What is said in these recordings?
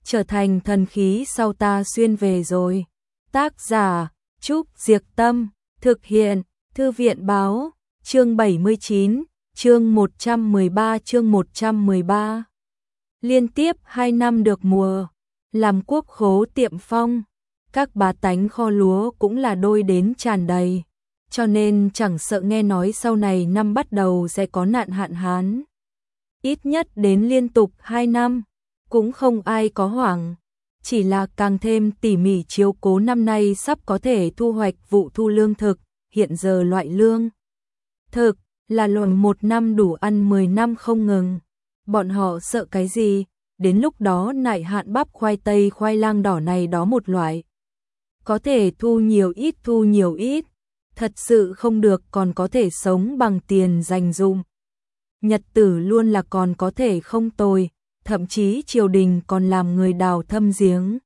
trở thành thần khí sau ta xuyên về rồi. Tác giả Trúc Diệc Tâm, thực hiện Thư viện Báo, chương 79, chương 113. Liên tiếp 2 năm được mùa, làm quốc khố tiệm phong, các bá tánh kho lúa cũng là đôi đến tràn đầy, cho nên chẳng sợ nghe nói sau này năm bắt đầu sẽ có nạn hạn hán. Ít nhất đến liên tục 2 năm, cũng không ai có hoảng, chỉ là càng thêm tỉ mỉ chiếu cố năm nay sắp có thể thu hoạch vụ thu lương thực, hiện giờ loại lương thực là loại 1 năm đủ ăn 10 năm không ngừng. Bọn họ sợ cái gì, đến lúc đó nại hạn bắp khoai tây khoai lang đỏ này đó một loại. Có thể thu nhiều ít, thật sự không được còn có thể sống bằng tiền dành dụm. Nhật tử luôn là còn có thể không tồi, thậm chí triều đình còn làm người đào thâm giếng,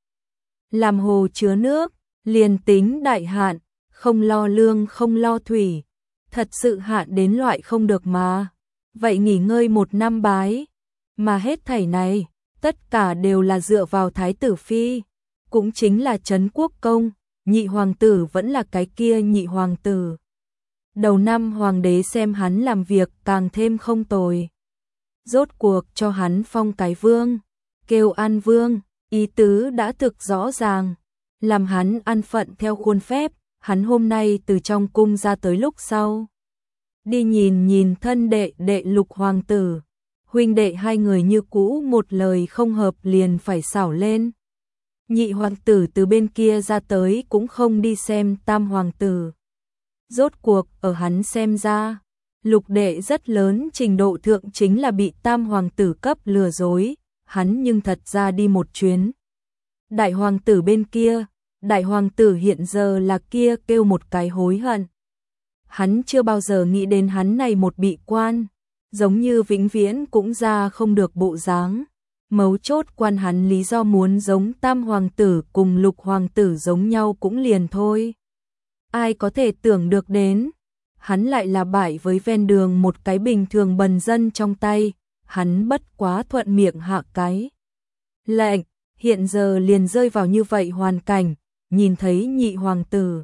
làm hồ chứa nước, liền tính đại hạn, không lo lương không lo thủy, thật sự hạn đến loại không được mà. Vậy nghỉ ngơi 1 năm bái, mà hết thảy này, tất cả đều là dựa vào Thái tử Phi, cũng chính là Trấn Quốc Công, nhị hoàng tử vẫn là cái kia nhị hoàng tử. Đầu năm hoàng đế xem hắn làm việc càng thêm không tồi, rốt cuộc cho hắn phong cái vương, kêu An Vương, ý tứ đã thực rõ ràng, làm hắn ăn phận theo khuôn phép. Hắn hôm nay từ trong cung ra tới lúc sau, đi nhìn thân đệ Lục hoàng tử, huynh đệ hai người như cũ một lời không hợp liền phải xảo lên. Nhị hoàng tử từ bên kia ra tới cũng không đi xem tam hoàng tử. Rốt cuộc ở hắn xem ra, Lục đệ rất lớn trình độ thượng chính là bị tam hoàng tử cấp lừa dối, hắn nhưng thật ra đi một chuyến. Đại hoàng tử bên kia, đại hoàng tử hiện giờ là kia kêu một cái hối hận. Hắn chưa bao giờ nghĩ đến hắn này một bị quan, giống như vĩnh viễn cũng ra không được bộ dáng. Mấu chốt quan hắn lý do muốn giống tam hoàng tử cùng Lục hoàng tử giống nhau cũng liền thôi. Ai có thể tưởng được đến, hắn lại là bại với ven đường một cái bình thường bần dân trong tay, hắn bất quá thuận miệng hạ cái lệnh, hiện giờ liền rơi vào như vậy hoàn cảnh, nhìn thấy nhị hoàng tử.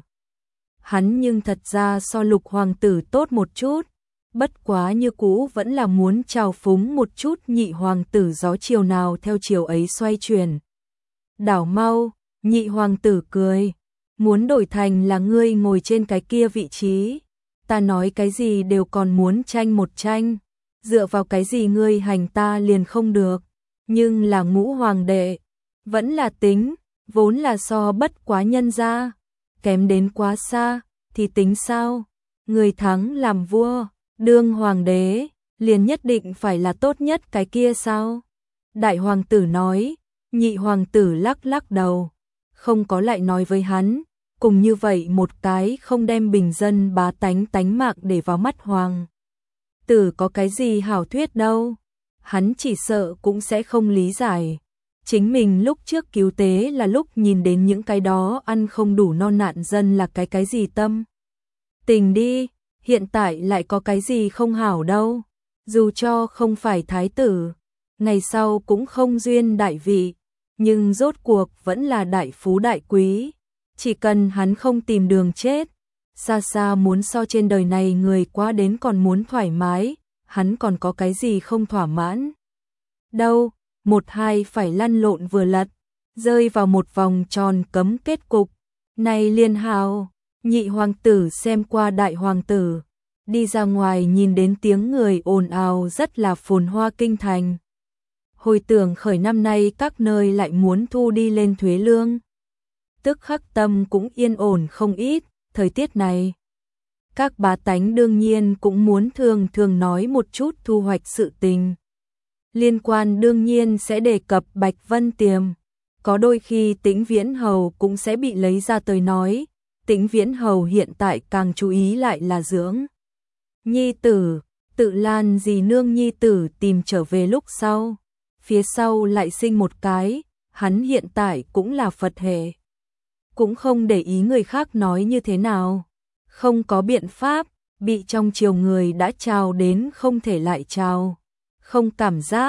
Hắn nhưng thật ra so Lục hoàng tử tốt một chút, bất quá như cũ vẫn là muốn trào phúng một chút nhị hoàng tử, gió chiều nào theo chiều ấy xoay chuyển. Đảo mau, nhị hoàng tử cười, muốn đổi thành là ngươi ngồi trên cái kia vị trí, ta nói cái gì đều còn muốn tranh một tranh, dựa vào cái gì ngươi hành ta liền không được, nhưng là ngũ hoàng đệ, vẫn là tính, vốn là so bất quá nhân ra, kém đến quá xa, thì tính sao, người thắng làm vua, đương hoàng đế, liền nhất định phải là tốt nhất cái kia sao? Đại hoàng tử nói, nhị hoàng tử lắc lắc đầu, không có lại nói với hắn, cùng như vậy một cái không đem bình dân bá tánh mạng để vào mắt hoàng tử có cái gì hảo thuyết đâu, hắn chỉ sợ cũng sẽ không lý giải. Chính mình lúc trước cứu tế là lúc nhìn đến những cái đó ăn không đủ no nạn dân là cái gì tâm tình đi, hiện tại lại có cái gì không hảo đâu, dù cho không phải thái tử, ngày sau cũng không duyên đại vị, nhưng rốt cuộc vẫn là đại phú đại quý, chỉ cần hắn không tìm đường chết, xa xa muốn so trên đời này người quá đến còn muốn thoải mái, hắn còn có cái gì không thỏa mãn đâu. Một hai phải lăn lộn vừa lật, rơi vào một vòng tròn cấm kết cục. Này liên hào, nhị hoàng tử xem qua đại hoàng tử, đi ra ngoài nhìn đến tiếng người ồn ào rất là phồn hoa kinh thành. Hồi tưởng khởi năm nay các nơi lại muốn thu đi lên thuế lương. Tức khắc tâm cũng yên ổn không ít, thời tiết này. Các bá tánh đương nhiên cũng muốn thường nói một chút thu hoạch sự tình. Liên quan đương nhiên sẽ đề cập Bạch Vân Tiềm, có đôi khi Tĩnh Viễn Hầu cũng sẽ bị lấy ra tới nói, Tĩnh Viễn Hầu hiện tại càng chú ý lại là dưỡng nhi tử, Tự Lan dì nương nhi tử tìm trở về lúc sau, phía sau lại sinh một cái, hắn hiện tại cũng là Phật hệ, cũng không để ý người khác nói như thế nào, không có biện pháp, bị trong triều người đã trào đến không thể lại trào. Không cảm giác,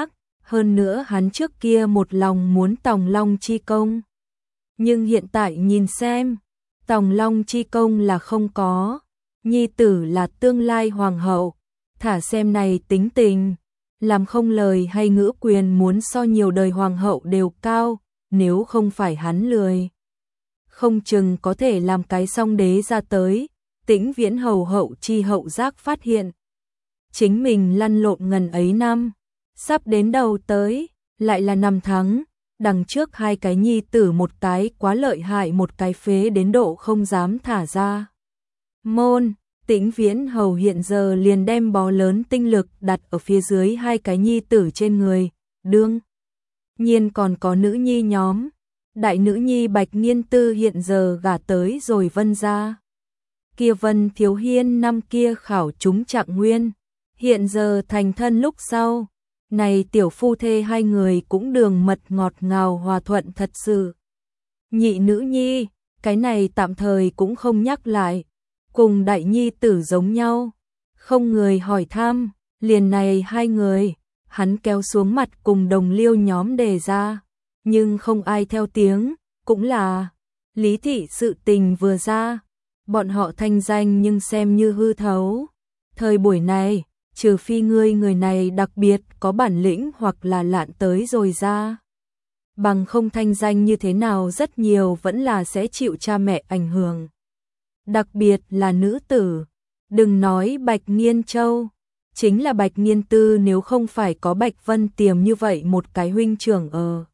hơn nữa hắn trước kia một lòng muốn Tòng Long chi công. Nhưng hiện tại nhìn xem, Tòng Long chi công là không có, nhi tử là tương lai hoàng hậu, thả xem này tính tình, làm không lời hay ngữ quyền muốn so nhiều đời hoàng hậu đều cao, nếu không phải hắn lười. Không chừng có thể làm cái song đế ra tới, Tĩnh Viễn hầu hậu chi hậu giác phát hiện. Chính mình lăn lộn ngần ấy năm, sắp đến đầu tới, lại là năm tháng, đằng trước hai cái nhi tử một cái quá lợi hại một cái phế đến độ không dám thả ra. Môn, Tĩnh Viễn hầu hiện giờ liền đem bó lớn tinh lực đặt ở phía dưới hai cái nhi tử trên người, đương nhiên còn có nữ nhi nhóm. Đại nữ nhi Bạch Nghiên Tư hiện giờ gả tới rồi Vân gia. Kia Vân Thiếu Hiên năm kia khảo trúng trạng nguyên, hiện giờ thành thân lúc sau, này tiểu phu thê hai người cũng đường mật ngọt ngào hòa thuận thật sự. Nhị nữ nhi, cái này tạm thời cũng không nhắc lại, cùng đại nhi tử giống nhau, không người hỏi thăm, liền này hai người, hắn kéo xuống mặt cùng đồng liêu nhóm đề ra. Nhưng không ai theo tiếng, cũng là Lý thị sự tình vừa ra, bọn họ thanh danh nhưng xem như hư thấu. Thời buổi này, trừ phi ngươi người này đặc biệt có bản lĩnh hoặc là lạn tới rồi ra. Bằng không thanh danh như thế nào rất nhiều vẫn là sẽ chịu cha mẹ ảnh hưởng. Đặc biệt là nữ tử, đừng nói Bạch Nghiên Châu, chính là Bạch Nghiên Tư nếu không phải có Bạch Vân Tiềm như vậy một cái huynh trưởng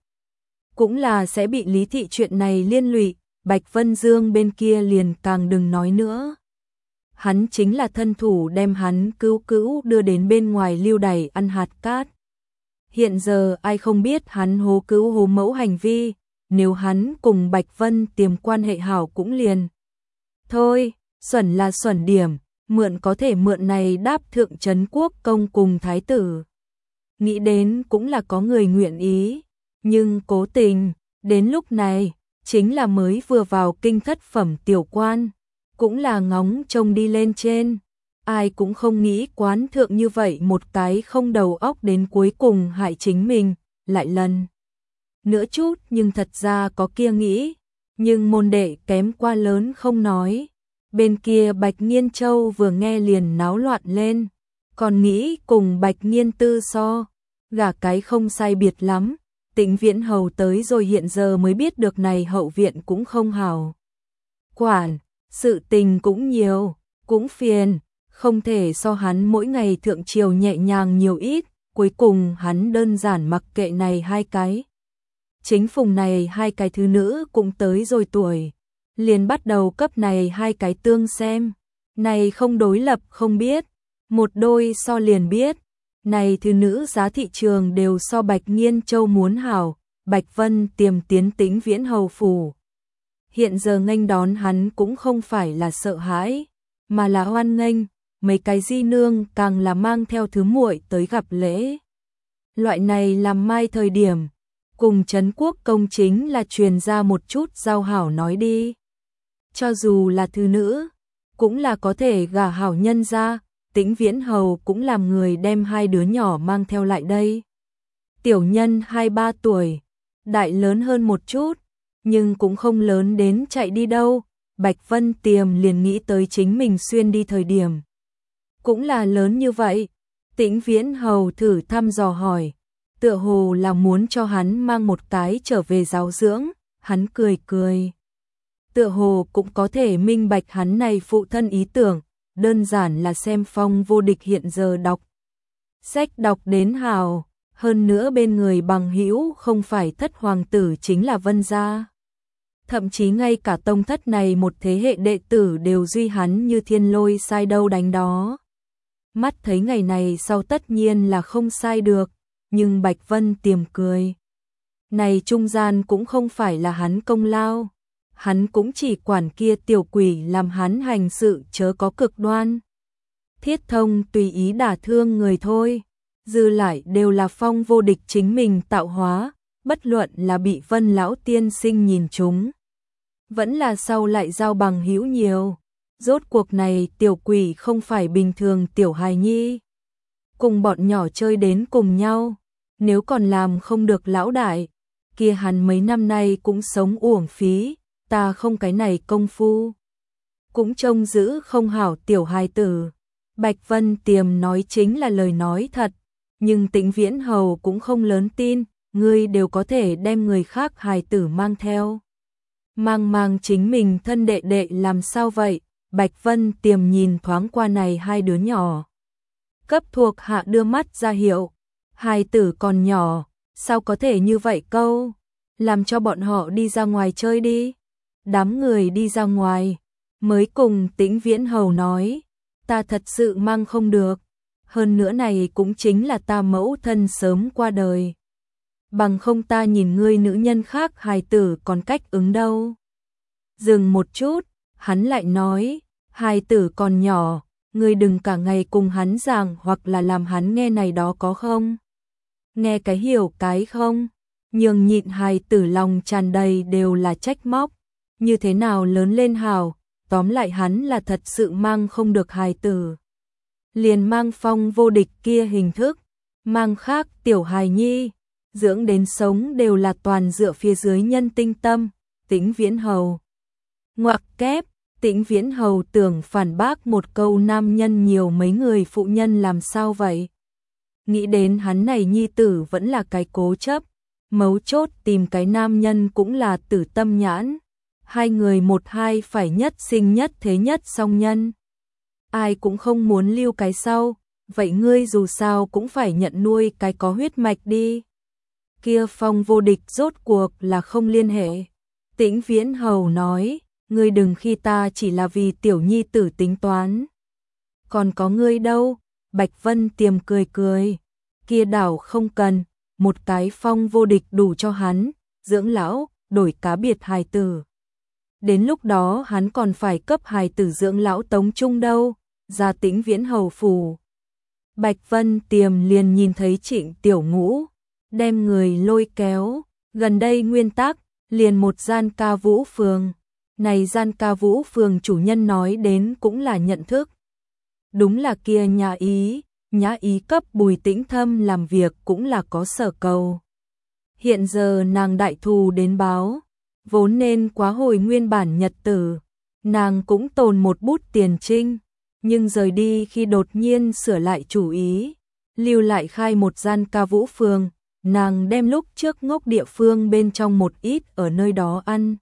cũng là sẽ bị Lý thị chuyện này liên lụy, Bạch Vân Dương bên kia liền càng đừng nói nữa. Hắn chính là thân thủ đem hắn cứu đưa đến bên ngoài lưu đày ăn hạt cát. Hiện giờ ai không biết hắn hố cứu hố mẫu hành vi, nếu hắn cùng Bạch Vân Tiềm quan hệ hảo cũng liền. Thôi, xuẩn là xuẩn điểm, mượn có thể mượn này đáp thượng trấn quốc công cùng thái tử. Nghĩ đến cũng là có người nguyện ý. Nhưng cố tình, đến lúc này, chính là mới vừa vào kinh thất phẩm tiểu quan, cũng là ngóng trông đi lên trên. Ai cũng không nghĩ quán thượng như vậy một cái không đầu óc đến cuối cùng hại chính mình, lại lần nữa chút nhưng thật ra có kia nghĩ, nhưng môn đệ kém qua lớn không nói. Bên kia Bạch Nghiên Châu vừa nghe liền náo loạn lên, còn nghĩ cùng Bạch Nghiên Tư so, gả cái không sai biệt lắm. Tĩnh Viễn hầu tới rồi hiện giờ mới biết được này hậu viện cũng không hảo quản, sự tình cũng nhiều, cũng phiền, không thể so hắn mỗi ngày thượng triều nhẹ nhàng nhiều ít, cuối cùng hắn đơn giản mặc kệ này hai cái. Chính phùng này hai cái thứ nữ cũng tới rồi tuổi, liền bắt đầu cấp này hai cái tương xem, này không đối lập không biết, một đôi so liền biết. Này thứ nữ giá thị trường đều so Bạch Nghiên Châu muốn hảo, Bạch Vân Tiềm tiến Tĩnh Viễn hầu phủ. Hiện giờ nghênh đón hắn cũng không phải là sợ hãi, mà là hoan nghênh, mấy cái di nương càng là mang theo thứ muội tới gặp lễ. Loại này làm mai thời điểm, cùng trấn quốc công chính là truyền ra một chút giao hảo nói đi. Cho dù là thứ nữ, cũng là có thể gả hảo nhân ra. Tĩnh Viễn hầu cũng làm người đem hai đứa nhỏ mang theo lại đây. Tiểu nhân 2-3 tuổi, đại lớn hơn một chút, nhưng cũng không lớn đến chạy đi đâu. Bạch Vân Tiềm liền nghĩ tới chính mình xuyên đi thời điểm. Cũng là lớn như vậy. Tĩnh Viễn hầu thử thăm dò hỏi, tựa hồ là muốn cho hắn mang một cái trở về giáo dưỡng, hắn cười cười. Tựa hồ cũng có thể minh bạch hắn này phụ thân ý tưởng. Đơn giản là xem Phong Vô Địch hiện giờ đọc sách đọc đến hào, hơn nữa bên người bằng hữu không phải thất hoàng tử chính là Vân gia. Thậm chí ngay cả tông thất này một thế hệ đệ tử đều duy hắn như thiên lôi sai đâu đánh đó. Mắt thấy ngày này sau tất nhiên là không sai được, nhưng Bạch Vân Tiềm cười. Này trung gian cũng không phải là hắn công lao. Hắn cũng chỉ quản kia tiểu quỷ làm hắn hành sự chớ có cực đoan. Thiết thông tùy ý đả thương người thôi, dư lại đều là Phong Vô Địch chính mình tạo hóa, bất luận là bị Vân lão tiên sinh nhìn chúng, vẫn là sau lại giao bằng hữu nhiều. Rốt cuộc này tiểu quỷ không phải bình thường tiểu hài nhi, cùng bọn nhỏ chơi đến cùng nhau, nếu còn làm không được lão đại, kia hắn mấy năm nay cũng sống uổng phí, ta không cái này công phu. Cũng trông giữ không hảo tiểu hài tử. Bạch Vân Tiềm nói chính là lời nói thật, nhưng Tĩnh Viễn Hầu cũng không lớn tin, ngươi đều có thể đem người khác hài tử mang theo. Mang chính mình thân đệ đệ làm sao vậy? Bạch Vân Tiềm nhìn thoáng qua này hai đứa nhỏ. Cấp thuộc hạ đưa mắt ra hiệu, hài tử còn nhỏ, sao có thể như vậy câu? Làm cho bọn họ đi ra ngoài chơi đi. Đám người đi ra ngoài, mới cùng Tĩnh Viễn Hầu nói, ta thật sự mang không được, hơn nữa này cũng chính là ta mẫu thân sớm qua đời. Bằng không ta nhìn ngươi nữ nhân khác hài tử còn cách ứng đâu. Dừng một chút, hắn lại nói, hài tử còn nhỏ, ngươi đừng cả ngày cùng hắn giảng hoặc là làm hắn nghe này đó có không? Nghe cái hiểu cái không? Nhường nhịn hài tử lòng tràn đầy đều là trách móc, như thế nào lớn lên hào, tóm lại hắn là thật sự mang không được hài tử. Liền mang Phong Vô Địch kia hình thức, mang khác tiểu hài nhi, dưỡng đến sống đều là toàn dựa phía dưới nhân tinh tâm, Tĩnh Viễn Hầu. Ngoặc kép, Tĩnh Viễn Hầu tưởng phản bác một câu nam nhân nhiều mấy người phụ nhân làm sao vậy? Nghĩ đến hắn này nhi tử vẫn là cái cố chấp, mấu chốt tìm cái nam nhân cũng là tử tâm nhãn. Hai người một hai phải nhất sinh nhất thế nhất song nhân. Ai cũng không muốn lưu cái sau, vậy ngươi dù sao cũng phải nhận nuôi cái có huyết mạch đi. Kia Phong Vô Địch rốt cuộc là không liên hệ. Tĩnh Viễn Hầu nói, ngươi đừng khi ta chỉ là vì tiểu nhi tử tính toán. Còn có ngươi đâu? Bạch Vân Tiềm cười cười. Kia đảo không cần, một cái Phong Vô Địch đủ cho hắn, dưỡng lão, đổi cá biệt hài tử. Đến lúc đó hắn còn phải cấp hài tử dưỡng lão tống trung đâu, ra Tĩnh Viễn Hầu phủ. Bạch Vân Tiềm liền nhìn thấy Trịnh Tiểu Ngũ, đem người lôi kéo, gần đây nguyên tắc, liền một gian ca vũ phường. Này gian ca vũ phường chủ nhân nói đến cũng là nhận thức. Đúng là kia nhã ý cấp Bùi Tĩnh Thâm làm việc cũng là có sở cầu. Hiện giờ nàng đại thù đến báo, vốn nên quá hồi nguyên bản nhật tử, nàng cũng tồn một bút tiền trinh, nhưng rời đi khi đột nhiên sửa lại chủ ý, lưu lại khai một gian ca vũ phường, nàng đem lúc trước ngốc địa phương bên trong một ít ở nơi đó ăn.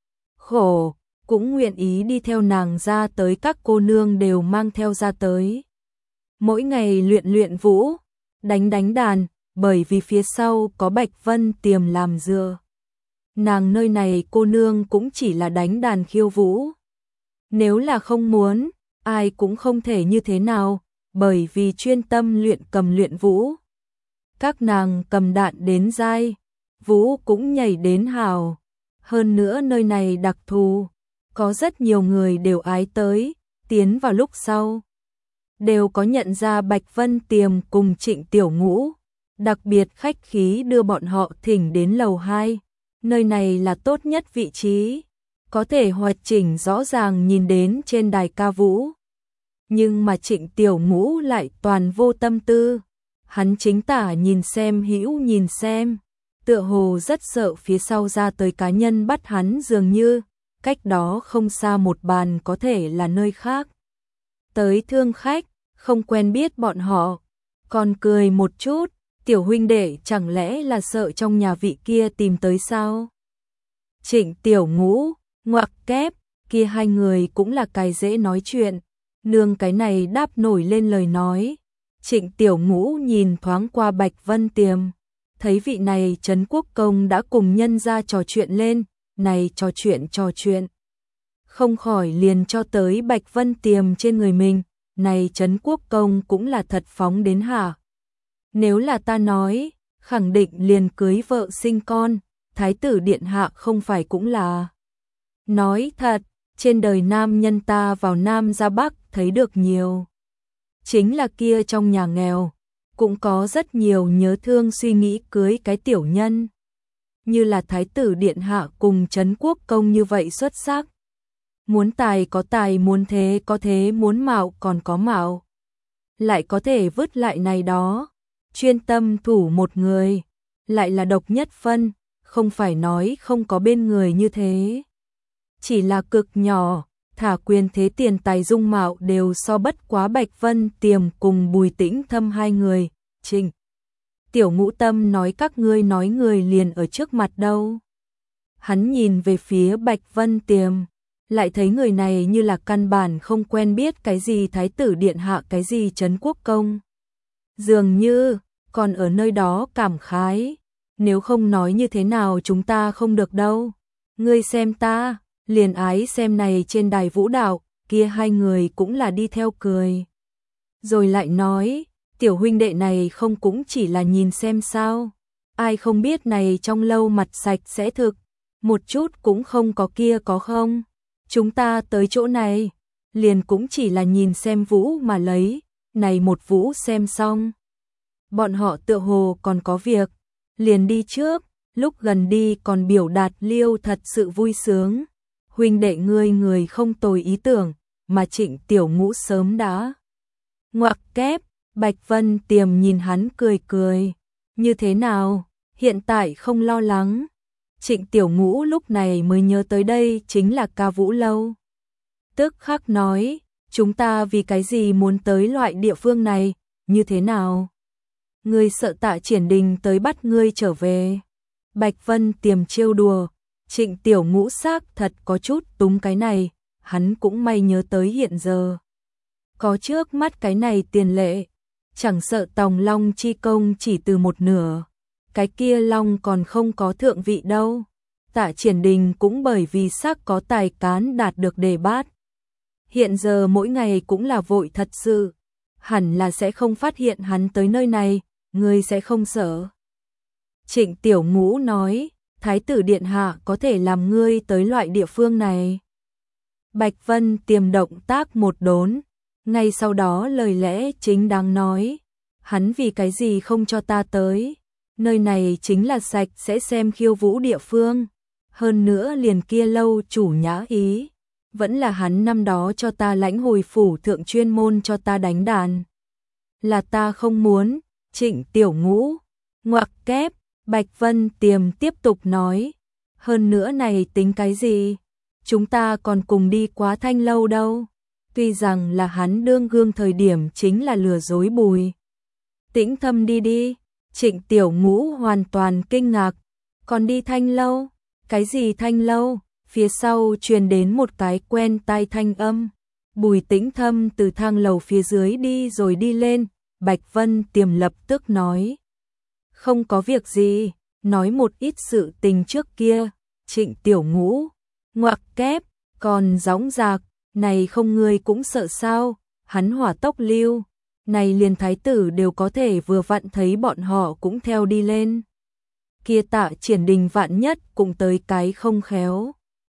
Khổ, cũng nguyện ý đi theo nàng ra tới, các cô nương đều mang theo ra tới. Mỗi ngày luyện vũ, đánh đàn, bởi vì phía sau có Bạch Vân Tiềm làm dựa. Nàng nơi này cô nương cũng chỉ là đánh đàn khiêu vũ. Nếu là không muốn, ai cũng không thể như thế nào, bởi vì chuyên tâm luyện cầm luyện vũ. Các nàng cầm đạn đến dai, vũ cũng nhảy đến hào. Hơn nữa nơi này đặc thù, có rất nhiều người đều ái tới, tiến vào lúc sau. Đều có nhận ra Bạch Vân Tiềm cùng Trịnh Tiểu Ngũ, đặc biệt khách khí đưa bọn họ thỉnh đến lầu 2. Nơi này là tốt nhất vị trí, có thể hoạt chỉnh rõ ràng nhìn đến trên đài ca vũ. Nhưng mà Trịnh Tiểu Ngũ lại toàn vô tâm tư, hắn chính tả nhìn xem hữu nhìn xem, tựa hồ rất sợ phía sau ra tới cá nhân bắt hắn, dường như cách đó không xa một bàn có thể là nơi khác. Tới thương khách, không quen biết bọn họ, còn cười một chút, tiểu huynh đệ chẳng lẽ là sợ trong nhà vị kia tìm tới sao? Trịnh Tiểu Ngũ, ngoặc kép, kia hai người cũng là cái dễ nói chuyện, nương cái này đáp nổi lên lời nói. Trịnh Tiểu Ngũ nhìn thoáng qua Bạch Vân Tiềm, thấy vị này Trấn Quốc Công đã cùng nhân gia trò chuyện lên, này trò chuyện. Không khỏi liền cho tới Bạch Vân Tiềm trên người mình, này Trấn Quốc Công cũng là thật phóng đến hả? Nếu là ta nói, khẳng định liền cưới vợ sinh con, Thái tử Điện Hạ không phải cũng là. Nói thật, trên đời nam nhân ta vào Nam ra Bắc thấy được nhiều. Chính là kia trong nhà nghèo, cũng có rất nhiều nhớ thương suy nghĩ cưới cái tiểu nhân. Như là Thái tử Điện Hạ cùng Trấn Quốc Công như vậy xuất sắc. Muốn tài có tài, muốn thế có thế, muốn mạo còn có mạo. Lại có thể vứt lại này đó. chuyên tâm thủ một người, lại là độc nhất phân, không phải nói không có bên người như thế. Chỉ là cực nhỏ, thả quyền thế tiền tài dung mạo đều so bất quá Bạch Vân Tiềm cùng Bùi Tĩnh Thâm hai người. Trịnh Tiểu Ngũ tâm nói các ngươi nói người liền ở trước mặt đâu. Hắn nhìn về phía Bạch Vân Tiềm, lại thấy người này như là căn bản không quen biết cái gì thái tử điện hạ cái gì trấn quốc công. Dường như còn ở nơi đó cảm khái, nếu không nói như thế nào chúng ta không được đâu. Ngươi xem ta, liền ái xem này trên đài vũ đạo, kia hai người cũng là đi theo cười. Rồi lại nói, tiểu huynh đệ này không cũng chỉ là nhìn xem sao, ai không biết này trong lâu mặt sạch sẽ thực, một chút cũng không có kia có không. Chúng ta tới chỗ này, liền cũng chỉ là nhìn xem vũ mà lấy, này một vũ xem xong. Bọn họ tựa hồ còn có việc, liền đi trước, lúc gần đi còn biểu đạt liêu thật sự vui sướng. Huynh đệ ngươi người không tồi ý tưởng, mà Trịnh Tiểu Ngũ sớm đã ngoặc kép. Bạch Vân Tiềm nhìn hắn cười cười, như thế nào, hiện tại không lo lắng. Trịnh Tiểu Ngũ lúc này mới nhớ tới đây chính là Ca Vũ Lâu. Tức khắc nói, chúng ta vì cái gì muốn tới loại địa phương này, như thế nào? Ngươi sợ Tạ Triển Đình tới bắt ngươi trở về. Bạch Vân Tiềm trêu đùa, Trịnh Tiểu Ngũ xác thật có chút túng cái này, hắn cũng may nhớ tới hiện giờ. Có trước mắt cái này tiền lệ, chẳng sợ Tòng Long chi công chỉ từ một nửa, cái kia Long còn không có thượng vị đâu. Tạ Triển Đình cũng bởi vì xác có tài cán đạt được đề bát. Hiện giờ mỗi ngày cũng là vội thật sự, hẳn là sẽ không phát hiện hắn tới nơi này, ngươi sẽ không sợ. Trịnh Tiểu Ngũ nói, Thái tử điện hạ có thể làm ngươi tới loại địa phương này. Bạch Vân Tiềm động tác một đốn, ngay sau đó lời lẽ chính đáng nói, hắn vì cái gì không cho ta tới, nơi này chính là sạch sẽ xem khiêu vũ địa phương, hơn nữa liền kia lâu chủ nhã ý, vẫn là hắn năm đó cho ta lãnh hồi phủ thượng chuyên môn cho ta đánh đàn. Là ta không muốn. Trịnh Tiểu Ngũ ngoặc kép. Bạch Vân Tiềm tiếp tục nói, hơn nữa này tính cái gì, chúng ta còn cùng đi quá Thanh lâu đâu. Tuy rằng là hắn đương gương thời điểm chính là lừa dối Bùi Tĩnh Thâm đi. Trịnh Tiểu Ngũ hoàn toàn kinh ngạc, còn đi Thanh lâu, cái gì Thanh lâu? Phía sau truyền đến một cái quen tai thanh âm, Bùi Tĩnh Thâm từ thang lầu phía dưới đi rồi đi lên. Bạch Vân Tiềm lập tức nói, không có việc gì, nói một ít sự tình trước kia. Trịnh Tiểu Ngũ ngoặc kép, còn dõng dạc, này không ngươi cũng sợ sao? Hắn hỏa tốc lưu, này liền thái tử đều có thể vừa vặn thấy bọn họ cũng theo đi lên. Kia Tạ Triển Đình vạn nhất cũng tới cái không khéo.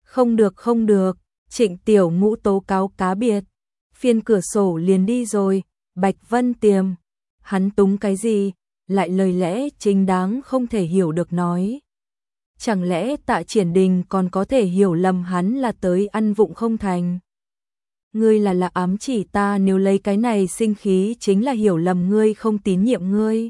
Không được, Trịnh Tiểu Ngũ tố cáo cá biệt, phiên cửa sổ liền đi rồi. Bạch Vân Tiềm, hắn túng cái gì, lại lời lẽ chính đáng không thể hiểu được nói. Chẳng lẽ Tạ Triển Đình còn có thể hiểu lầm hắn là tới ăn vụng không thành? Ngươi là ám chỉ ta nếu lấy cái này sinh khí chính là hiểu lầm ngươi không tín nhiệm ngươi.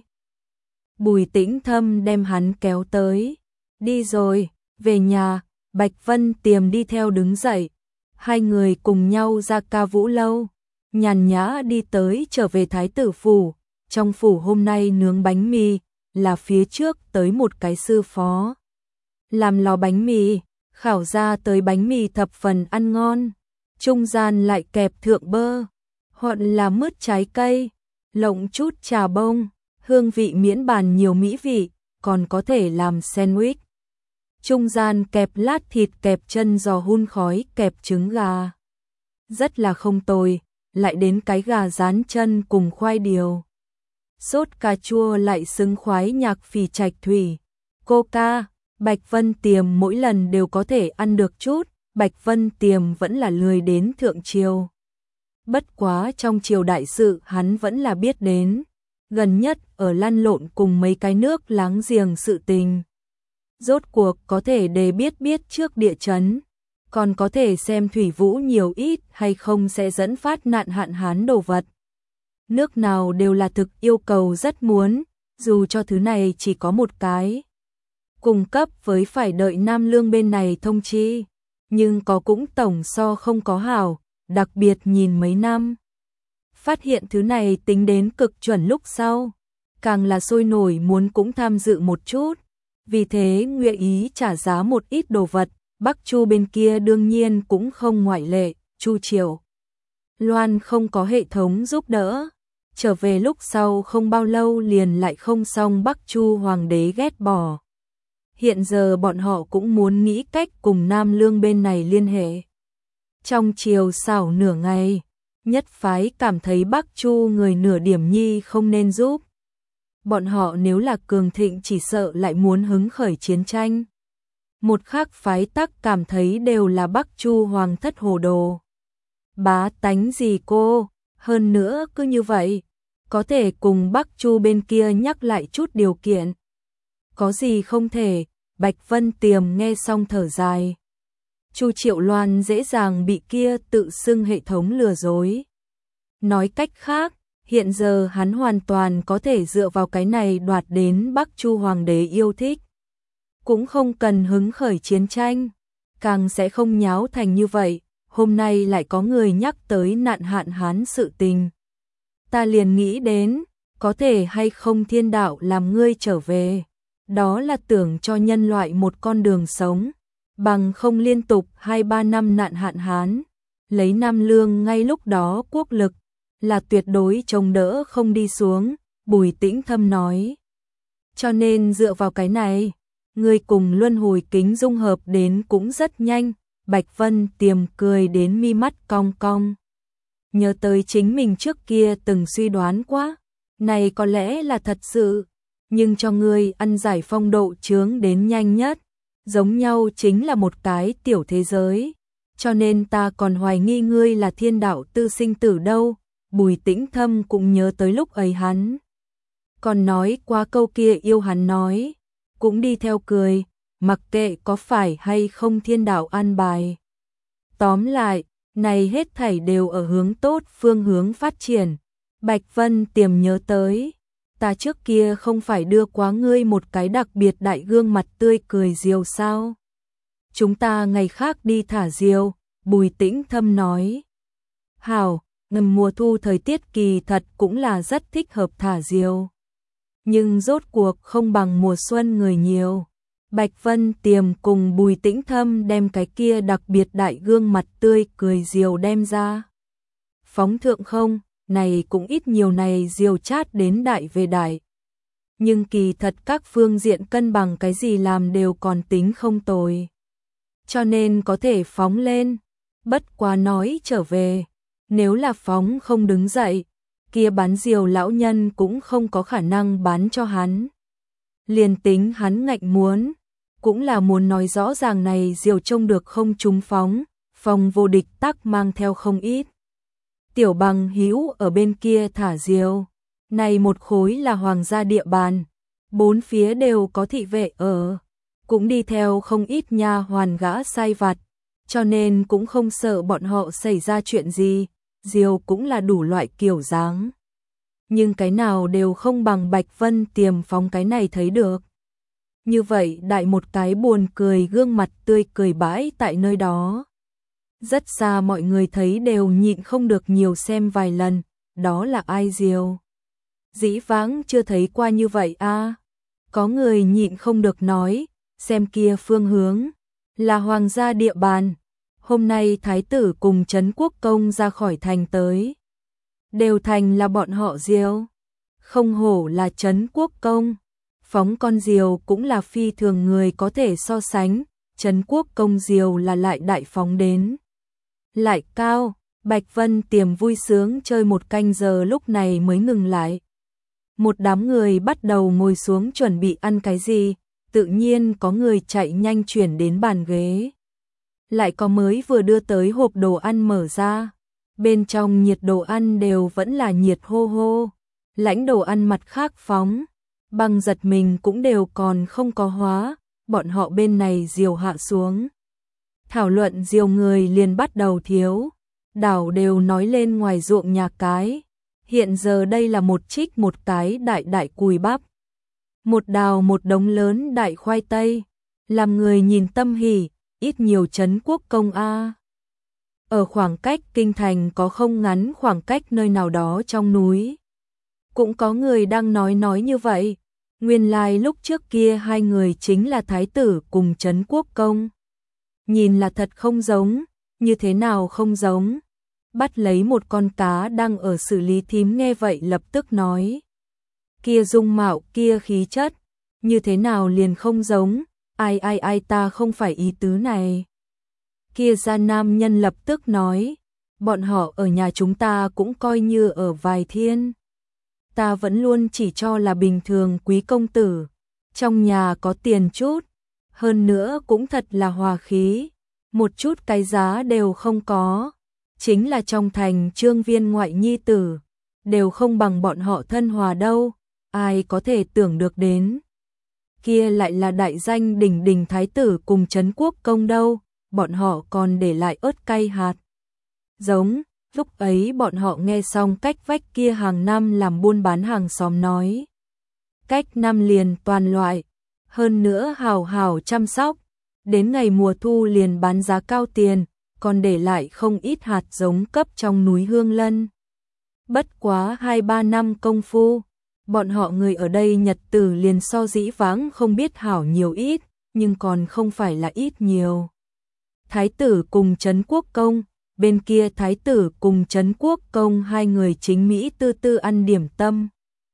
Bùi Tĩnh Thâm đem hắn kéo tới, đi rồi, về nhà. Bạch Vân Tiềm đi theo đứng dậy, hai người cùng nhau ra Ca Vũ lâu, nhàn nhã đi tới trở về thái tử phủ. Trong phủ hôm nay nướng bánh mì, là phía trước tới một cái sư phó làm lò bánh mì, khảo ra tới bánh mì thập phần ăn ngon, trung gian lại kẹp thượng bơ, hoặc là mứt trái cây, lộng chút trà bông, hương vị miễn bàn nhiều mỹ vị, còn có thể làm sandwich. Trung gian kẹp lát thịt, kẹp chân giò hun khói, kẹp trứng gà. Rất là không tồi, lại đến cái gà rán chân cùng khoai điều. Sốt cà chua lại xứng khoái nhạc phì trạch thủy. Coca, Bạch Vân Tiềm mỗi lần đều có thể ăn được chút, Bạch Vân Tiềm vẫn là lười đến thượng triều. Bất quá trong triều đại sự hắn vẫn là biết đến, gần nhất ở lăn lộn cùng mấy cái nước láng giềng sự tình. Rốt cuộc có thể để biết trước địa chấn, còn có thể xem thủy vũ nhiều ít hay không sẽ dẫn phát nạn hạn hán đồ vật. Nước nào đều là thực yêu cầu rất muốn, dù cho thứ này chỉ có một cái cung cấp với phải đợi Nam Lương bên này thông chi, nhưng có cũng tổng so không có hảo, đặc biệt nhìn mấy năm. Phát hiện thứ này tính đến cực chuẩn lúc sau, càng là sôi nổi muốn cũng tham dự một chút, vì thế nguyện ý trả giá một ít đồ vật, Bắc Chu bên kia đương nhiên cũng không ngoại lệ, Chu Triều Loan không có hệ thống giúp đỡ, trở về lúc sau không bao lâu liền lại không xong Bắc Chu hoàng đế ghét bỏ. Hiện giờ bọn họ cũng muốn nghĩ cách cùng Nam Lương bên này liên hệ. Trong chiều xảo nửa ngày, nhất phái cảm thấy Bắc Chu người nửa điểm nhi không nên giúp. Bọn họ nếu là cường thịnh chỉ sợ lại muốn hứng khởi chiến tranh. Một khác phái tắc cảm thấy đều là Bắc Chu hoàng thất hồ đồ. Bá tánh gì cô, hơn nữa cứ như vậy, có thể cùng Bắc Chu bên kia nhắc lại chút điều kiện. Có gì không thể, Bạch Vân Tiềm nghe xong thở dài. Chu Triệu Loan dễ dàng bị kia tự xưng hệ thống lừa dối. Nói cách khác, hiện giờ hắn hoàn toàn có thể dựa vào cái này đoạt đến Bắc Chu hoàng đế yêu thích. Cũng không cần hứng khởi chiến tranh, càng sẽ không nháo thành như vậy. Hôm nay lại có người nhắc tới nạn hạn hán sự tình. Ta liền nghĩ đến, có thể hay không thiên đạo làm ngươi trở về. Đó là tưởng cho nhân loại một con đường sống, bằng không liên tục 2-3 năm nạn hạn hán. Lấy Nam Lương ngay lúc đó quốc lực, là tuyệt đối chống đỡ không đi xuống, Bùi Tĩnh Thâm nói. Cho nên dựa vào cái này, ngươi cùng luân hồi kính dung hợp đến cũng rất nhanh. Bạch Vân Tiềm cười đến mi mắt cong cong. Nhớ tới chính mình trước kia từng suy đoán quá, này có lẽ là thật sự, nhưng cho ngươi ăn giải phong độ chướng đến nhanh nhất, giống nhau chính là một cái tiểu thế giới, cho nên ta còn hoài nghi ngươi là thiên đạo tư sinh tử đâu. Bùi Tĩnh Thâm cũng nhớ tới lúc ấy hắn còn nói qua câu kia yêu hắn nói, cũng đi theo cười. Mặc kệ có phải hay không thiên đạo an bài. Tóm lại, này hết thảy đều ở hướng tốt phương hướng phát triển. Bạch Vân Tiềm nhớ tới, ta trước kia không phải đưa quá ngươi một cái đặc biệt đại gương mặt tươi cười diều sao? Chúng ta ngày khác đi thả diều, Bùi Tĩnh Thâm nói. Hảo, ngầm mùa thu thời tiết kỳ thật cũng là rất thích hợp thả diều. Nhưng rốt cuộc không bằng mùa xuân người nhiều. Bạch Vân Tiềm cùng Bùi Tĩnh Thâm đem cái kia đặc biệt đại gương mặt tươi cười diều đem ra. Phóng thượng không, này cũng ít nhiều này diều chát đến đại về đại. Nhưng kỳ thật các phương diện cân bằng cái gì làm đều còn tính không tồi. Cho nên có thể phóng lên, bất quá nói trở về, nếu là phóng không đứng dậy, kia bán diều lão nhân cũng không có khả năng bán cho hắn. Liền tính hắn ngạnh muốn, cũng là muốn nói rõ ràng này diều trông được không trúng phóng, phòng vô địch tắc mang theo không ít. Tiểu Bằng Hữu ở bên kia thả diều, này một khối là hoàng gia địa bàn, bốn phía đều có thị vệ ở, cũng đi theo không ít nha hoàn gã sai vặt, cho nên cũng không sợ bọn họ xảy ra chuyện gì, diều cũng là đủ loại kiểu dáng. Nhưng cái nào đều không bằng Bạch Vân Tiềm phóng cái này thấy được. Như vậy đại một cái buồn cười gương mặt tươi cười bãi tại nơi đó. Rất xa mọi người thấy đều nhịn không được nhiều xem vài lần, đó là ai diều? Dĩ vãng chưa thấy qua như vậy a. Có người nhịn không được nói, xem kia phương hướng, là hoàng gia địa bàn. Hôm nay thái tử cùng Trấn Quốc công ra khỏi thành tới. Đều thành là bọn họ diều. Không hổ là Trấn Quốc công. Phóng con diều cũng là phi thường người có thể so sánh, Trấn Quốc công diều là lại đại phóng đến. Lại cao, Bạch Vân Tiềm vui sướng chơi một canh giờ lúc này mới ngừng lại. Một đám người bắt đầu ngồi xuống chuẩn bị ăn cái gì, tự nhiên có người chạy nhanh chuyển đến bàn ghế. Lại có mới vừa đưa tới hộp đồ ăn mở ra, bên trong nhiệt đồ ăn đều vẫn là nhiệt hô hô, lãnh đồ ăn mặt khác phóng. Băng giật mình cũng đều còn không có hóa, bọn họ bên này diều hạ xuống. Thảo luận diều người liền bắt đầu thiếu, đảo đều nói lên ngoài ruộng nhà cái. Hiện giờ đây là một trích một cái đại đại cùi bắp, một đào một đống lớn đại khoai tây, làm người nhìn tâm hỉ, ít nhiều Trấn Quốc Công a. Ở khoảng cách kinh thành có không ngắn khoảng cách nơi nào đó trong núi. Cũng có người đang nói như vậy, nguyên lai lúc trước kia hai người chính là thái tử cùng Trấn Quốc Công. Nhìn là thật không giống, như thế nào không giống? Bắt lấy một con cá đang ở xử lý thím nghe vậy lập tức nói. Kia dung mạo, kia khí chất, như thế nào liền không giống, ai ta không phải ý tứ này. Kia gia nam nhân lập tức nói, bọn họ ở nhà chúng ta cũng coi như ở vài thiên. Ta vẫn luôn chỉ cho là bình thường quý công tử, trong nhà có tiền chút, hơn nữa cũng thật là hòa khí, một chút cái giá đều không có, chính là trong thành trương viên ngoại nhi tử, đều không bằng bọn họ thân hòa đâu, ai có thể tưởng được đến. Kia lại là đại danh đỉnh đỉnh thái tử cùng Trấn Quốc Công đâu, bọn họ còn để lại ớt cay hạt. Giống, lúc ấy bọn họ nghe xong cách vách kia hàng năm làm buôn bán hàng xóm nói. Cách năm liền toàn loại, hơn nữa hào hào chăm sóc, đến ngày mùa thu liền bán giá cao tiền, còn để lại không ít hạt giống cấp trong núi Hương Lân. Bất quá 2-3 năm công phu, bọn họ người ở đây nhật tử liền so dĩ vãng không biết hảo nhiều ít, nhưng còn không phải là ít nhiều. Thái tử cùng Trấn Quốc Công, bên kia thái tử cùng Trấn Quốc Công hai người chính Mỹ tư tư ăn điểm tâm.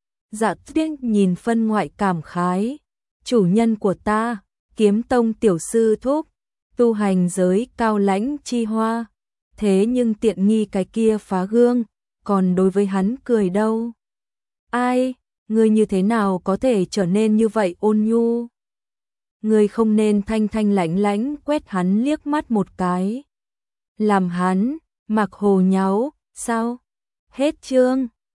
Dạ Tuyết nhìn phân ngoại cảm khái, chủ nhân của ta, Kiếm Tông tiểu sư thúc, tu hành giới cao lãnh chi hoa, thế nhưng tiện nghi cái kia phá gương, còn đối với hắn cười đâu. Ai, ngươi như thế nào có thể trở nên như vậy ôn nhu? Ngươi không nên thanh thanh lãnh lãnh quét hắn liếc mắt một cái. Làm hắn, mặc hồ nháo, sao? Hết chương.